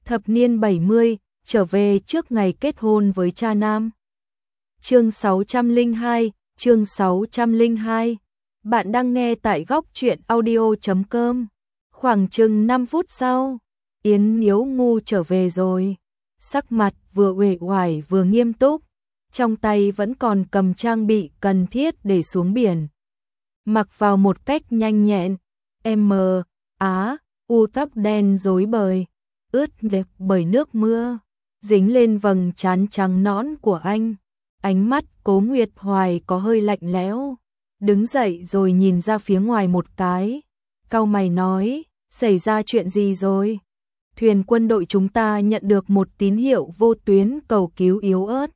Thập niên 70, trở về trước ngày kết hôn với cha nam. Chương 602, chương 602. Bạn đang nghe tại góc truyện audio.com. Khoảng chừng 5 phút sau, Yến Niếu Ngu trở về rồi. Sắc mặt vừa uể oải vừa nghiêm túc, trong tay vẫn còn cầm trang bị cần thiết để xuống biển. Mặc vào một cách nhanh nhẹn, tóc đen rối bời, ướt đẹp bởi nước mưa, dính lên vầng trán trắng nõn của anh. Ánh mắt Cố Nguyệt Hoài có hơi lạnh lẽo, đứng dậy rồi nhìn ra phía ngoài một cái, cau mày nói, xảy ra chuyện gì rồi? Thuyền quân đội chúng ta nhận được một tín hiệu vô tuyến cầu cứu yếu ớt.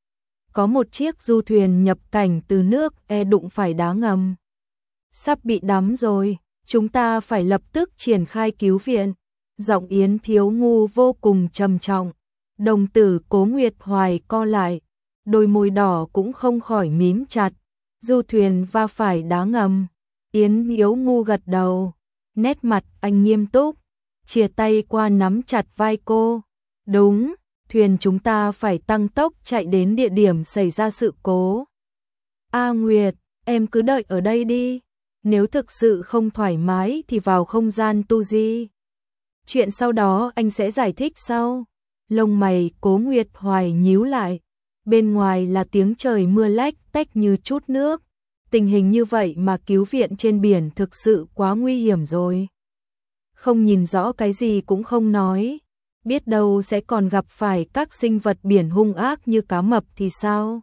Có một chiếc du thuyền nhập cảnh từ nước đụng phải đá ngầm. Sắp bị đắm rồi, chúng ta phải lập tức triển khai cứu viện. Giọng Yến Thiếu Ngu vô cùng trầm trọng, đồng tử Cố Nguyệt Hoài co lại, đôi môi đỏ cũng không khỏi mím chặt. Du thuyền va phải đá ngầm. Yến Thiếu Ngu gật đầu, nét mặt anh nghiêm túc, chìa tay qua nắm chặt vai cô. Đúng, thuyền chúng ta phải tăng tốc chạy đến địa điểm xảy ra sự cố. Nguyệt, em cứ đợi ở đây đi, nếu thực sự không thoải mái thì vào không gian tu di. Chuyện sau đó anh sẽ giải thích sau. Lông mày Cố Nguyệt Hoài nhíu lại, bên ngoài là tiếng trời mưa lách tách như chút nước. Tình hình như vậy mà cứu viện trên biển thực sự quá nguy hiểm rồi. Không nhìn rõ cái gì cũng không nói, biết đâu sẽ còn gặp phải các sinh vật biển hung ác như cá mập thì sao?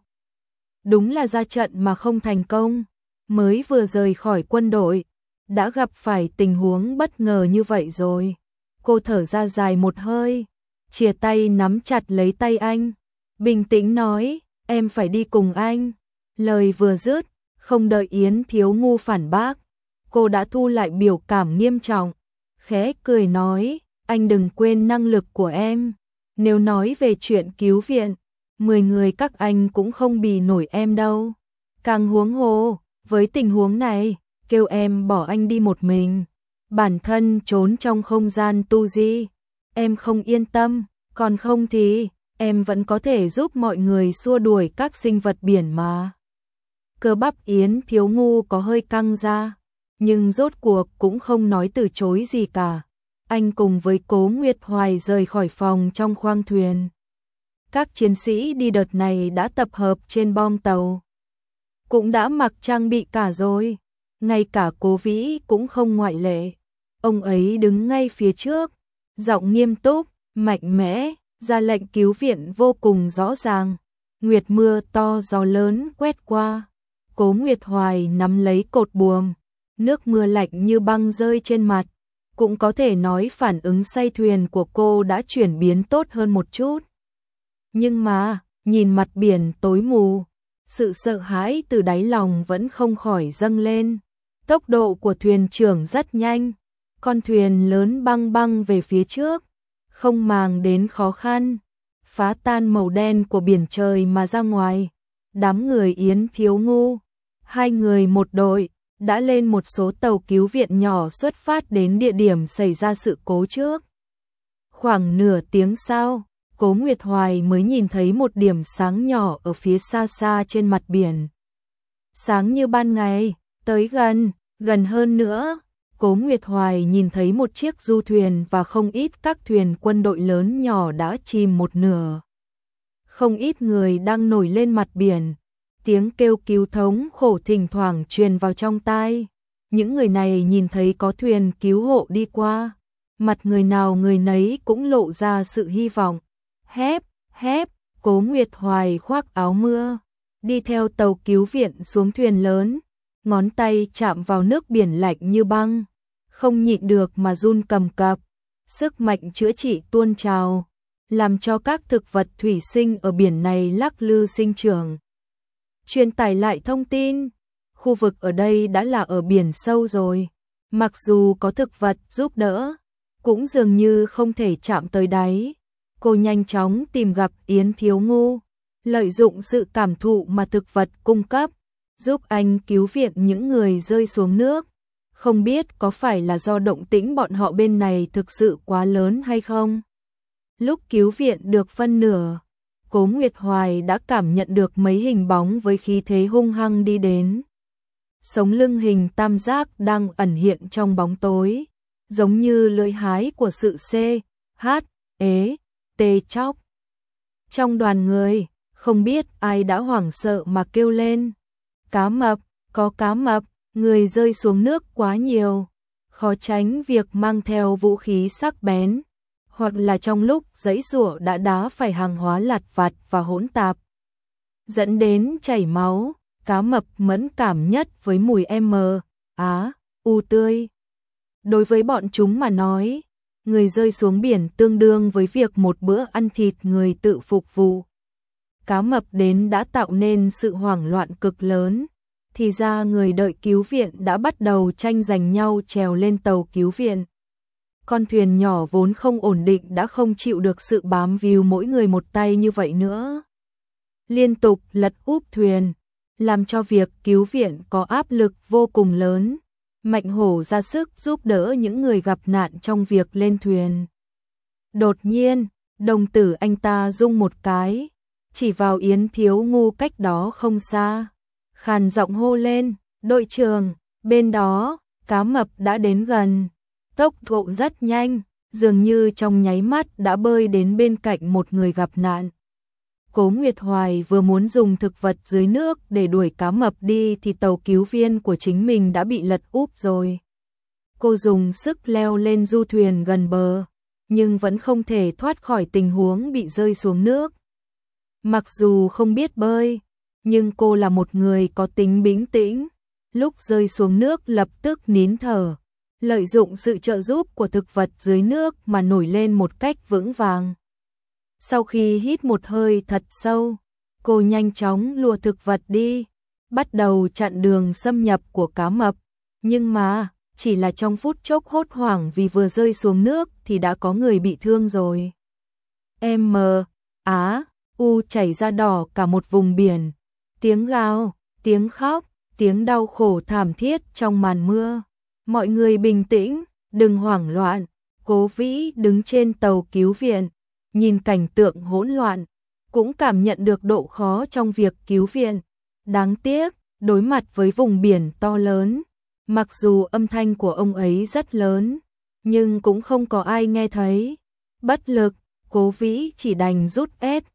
Đúng là ra trận mà không thành công, mới vừa rời khỏi quân đội, đã gặp phải tình huống bất ngờ như vậy rồi. Cô thở ra dài một hơi, chìa tay nắm chặt lấy tay anh, bình tĩnh nói, em phải đi cùng anh. Lời vừa dứt, không đợi Yến Thiếu Ngu phản bác, cô đã thu lại biểu cảm nghiêm trọng, khẽ cười nói, anh đừng quên năng lực của em. Nếu nói về chuyện cứu viện, 10 người các anh cũng không bì nổi em đâu. Càng huống hồ, với tình huống này, kêu em bỏ anh đi một mình, bản thân trốn trong không gian tu di, em không yên tâm, còn không thì em vẫn có thể giúp mọi người xua đuổi các sinh vật biển mà. Cơ bắp Yến Thiếu Ngu có hơi căng ra, nhưng rốt cuộc cũng không nói từ chối gì cả. Anh cùng với Cố Nguyệt Hoài rời khỏi phòng trong khoang thuyền. Các chiến sĩ đi đợt này đã tập hợp trên bong tàu, cũng đã mặc trang bị cả rồi, ngay cả Cố Vĩ cũng không ngoại lệ. Ông ấy đứng ngay phía trước, giọng nghiêm túc, mạnh mẽ, ra lệnh cứu viện vô cùng rõ ràng. Nguyệt mưa to gió lớn quét qua, Cố Nguyệt Hoài nắm lấy cột buồm, nước mưa lạnh như băng rơi trên mặt. Cũng có thể nói phản ứng say thuyền của cô đã chuyển biến tốt hơn một chút. Nhưng mà, nhìn mặt biển tối mù, sự sợ hãi từ đáy lòng vẫn không khỏi dâng lên. Tốc độ của thuyền trưởng rất nhanh, con thuyền lớn băng băng về phía trước, không màng đến khó khăn, phá tan màu đen của biển trời mà ra ngoài. Đám người Yến Thiếu Ngu, 2 người một đội, đã lên một số tàu cứu viện nhỏ xuất phát đến địa điểm xảy ra sự cố trước. Khoảng nửa tiếng sau, Cố Nguyệt Hoài mới nhìn thấy một điểm sáng nhỏ ở phía xa xa trên mặt biển. Sáng như ban ngày, tới gần hơn nữa, Cố Nguyệt Hoài nhìn thấy một chiếc du thuyền và không ít các thuyền quân đội lớn nhỏ đã chìm một nửa. Không ít người đang nổi lên mặt biển. Tiếng kêu cứu thống khổ thỉnh thoảng truyền vào trong tai. Những người này nhìn thấy có thuyền cứu hộ đi qua, mặt người nào người nấy cũng lộ ra sự hy vọng. Hép, Cố Nguyệt Hoài khoác áo mưa, đi theo tàu cứu viện xuống thuyền lớn, ngón tay chạm vào nước biển lạnh như băng, không nhịn được mà run cầm cập. Sức mạnh chữa trị tuôn trào, làm cho các thực vật thủy sinh ở biển này lắc lư sinh trưởng. Truyền tải lại thông tin, khu vực ở đây đã là ở biển sâu rồi, mặc dù có thực vật giúp đỡ, cũng dường như không thể chạm tới đáy. Cô nhanh chóng tìm gặp Yến Thiếu Ngu, lợi dụng sự cảm thụ mà thực vật cung cấp, giúp anh cứu viện những người rơi xuống nước. Không biết có phải là do động tĩnh bọn họ bên này thực sự quá lớn hay không? Lúc cứu viện được phân nửa, Cố Nguyệt Hoài đã cảm nhận được mấy hình bóng với khí thế hung hăng đi đến. Sống lưng hình tam giác đang ẩn hiện trong bóng tối, giống như lưỡi hái của sự tê chóc. Trong đoàn người, không biết ai đã hoảng sợ mà kêu lên. Cá mập, có cá mập, người rơi xuống nước quá nhiều. Khó tránh việc mang theo vũ khí sắc bén, hoặc là trong lúc giãy giụa đã đá phải hàng hóa lặt vặt và hỗn tạp, dẫn đến chảy máu. Cá mập mẫn cảm nhất với mùi u tươi. Đối với bọn chúng mà nói, người rơi xuống biển tương đương với việc một bữa ăn thịt người tự phục vụ. Cá mập đến đã tạo nên sự hoảng loạn cực lớn. Thì ra người đợi cứu viện đã bắt đầu tranh giành nhau trèo lên tàu cứu viện. Con thuyền nhỏ vốn không ổn định đã không chịu được sự bám víu mỗi người một tay như vậy nữa. Liên tục lật úp thuyền, làm cho việc cứu viện có áp lực vô cùng lớn. Mạnh Hổ ra sức giúp đỡ những người gặp nạn trong việc lên thuyền. Đột nhiên, đồng tử anh ta rung một cái, chỉ vào Yến Thiếu Ngu cách đó không xa. Khàn giọng hô lên, đội trưởng, bên đó, cá mập đã đến gần. Tốc độ rất nhanh, dường như trong nháy mắt đã bơi đến bên cạnh một người gặp nạn. Cố Nguyệt Hoài vừa muốn dùng thực vật dưới nước để đuổi cá mập đi thì tàu cứu viên của chính mình đã bị lật úp rồi. Cô dùng sức leo lên du thuyền gần bờ, nhưng vẫn không thể thoát khỏi tình huống bị rơi xuống nước. Mặc dù không biết bơi, nhưng cô là một người có tính bình tĩnh, lúc rơi xuống nước lập tức nín thở, lợi dụng sự trợ giúp của thực vật dưới nước mà nổi lên một cách vững vàng. Sau khi hít một hơi thật sâu, cô nhanh chóng lùa thực vật đi, bắt đầu chặn đường xâm nhập của cá mập. Nhưng mà, chỉ là trong phút chốc hốt hoảng vì vừa rơi xuống nước thì đã có người bị thương rồi. Chảy ra đỏ cả một vùng biển. Tiếng gào, tiếng khóc, tiếng đau khổ thảm thiết trong màn mưa. Mọi người bình tĩnh, đừng hoảng loạn. Cố Vĩ đứng trên tàu cứu viện, nhìn cảnh tượng hỗn loạn, cũng cảm nhận được độ khó trong việc cứu viện. Đáng tiếc, đối mặt với vùng biển to lớn, mặc dù âm thanh của ông ấy rất lớn, nhưng cũng không có ai nghe thấy. Bất lực, Cố Vĩ chỉ đành rút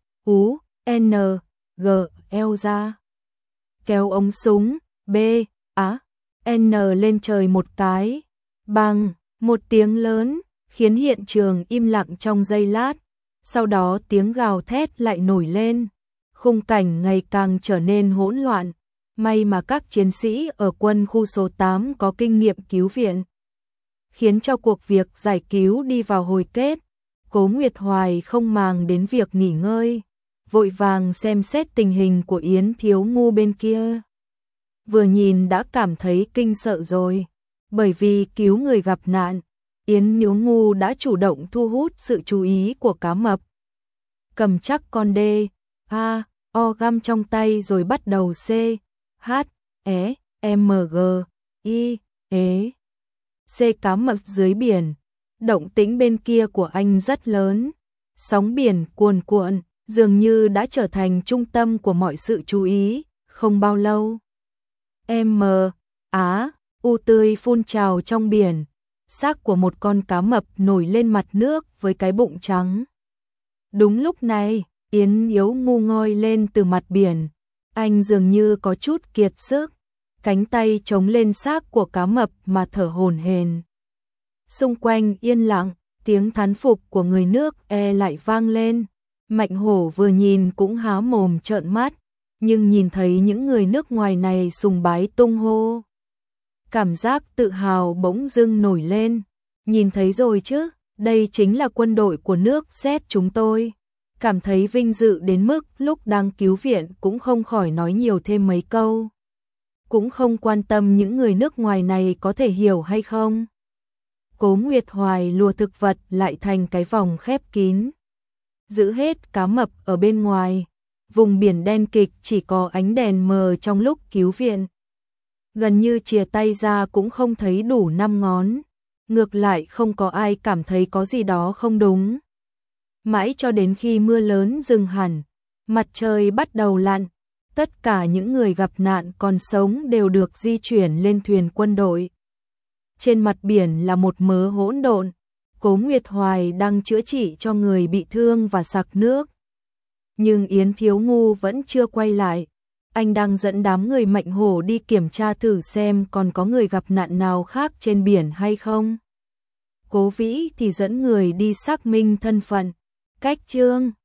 SUNGL ra, kéo ống súng BAN lên trời một cái, bằng một tiếng lớn, khiến hiện trường im lặng trong giây lát. Sau đó tiếng gào thét lại nổi lên, khung cảnh ngày càng trở nên hỗn loạn. May mà các chiến sĩ ở quân khu số 8 có kinh nghiệm cứu viện, khiến cho cuộc việc giải cứu đi vào hồi kết. Cố Nguyệt Hoài không màng đến việc nghỉ ngơi, vội vàng xem xét tình hình của Yến Thiếu Ngu bên kia. Vừa nhìn đã cảm thấy kinh sợ rồi, bởi vì cứu người gặp nạn, Yến Thiếu Ngu đã chủ động thu hút sự chú ý của cá mập. Cầm chắc con găm trong tay rồi bắt đầu cá mập dưới biển. Động tĩnh bên kia của anh rất lớn, sóng biển cuồn cuộn, dường như đã trở thành trung tâm của mọi sự chú ý. Không bao lâu, tươi phun trào trong biển, xác của một con cá mập nổi lên mặt nước với cái bụng trắng. Đúng lúc này, Yến Thiếu Ngu ngoi lên từ mặt biển, anh dường như có chút kiệt sức, cánh tay chống lên xác của cá mập mà thở hổn hển. Xung quanh yên lặng, tiếng thán phục của người nước lại vang lên. Mạnh Hổ vừa nhìn cũng há mồm trợn mắt, nhưng nhìn thấy những người nước ngoài này sùng bái tung hô, cảm giác tự hào bỗng dưng nổi lên. Nhìn thấy rồi chứ, đây chính là quân đội của nước Z chúng tôi. Cảm thấy vinh dự đến mức lúc đang cứu viện cũng không khỏi nói nhiều thêm mấy câu. Cũng không quan tâm những người nước ngoài này có thể hiểu hay không. Cố Nguyệt Hoài lùa thực vật lại thành cái vòng khép kín, giữ hết cá mập ở bên ngoài. Vùng biển đen kịch chỉ có ánh đèn mờ trong lúc cứu viện. Gần như chìa tay ra cũng không thấy đủ 5 ngón. Ngược lại không có ai cảm thấy có gì đó không đúng. Mãi cho đến khi mưa lớn dừng hẳn, mặt trời bắt đầu lặn, tất cả những người gặp nạn còn sống đều được di chuyển lên thuyền quân đội. Trên mặt biển là một mớ hỗn độn, Cố Nguyệt Hoài đang chữa trị cho người bị thương và sặc nước. Nhưng Yến Thiếu Ngu vẫn chưa quay lại, anh đang dẫn đám người Mạnh Hổ đi kiểm tra thử xem còn có người gặp nạn nào khác trên biển hay không. Cố Vĩ thì dẫn người đi xác minh thân phận. Cách chương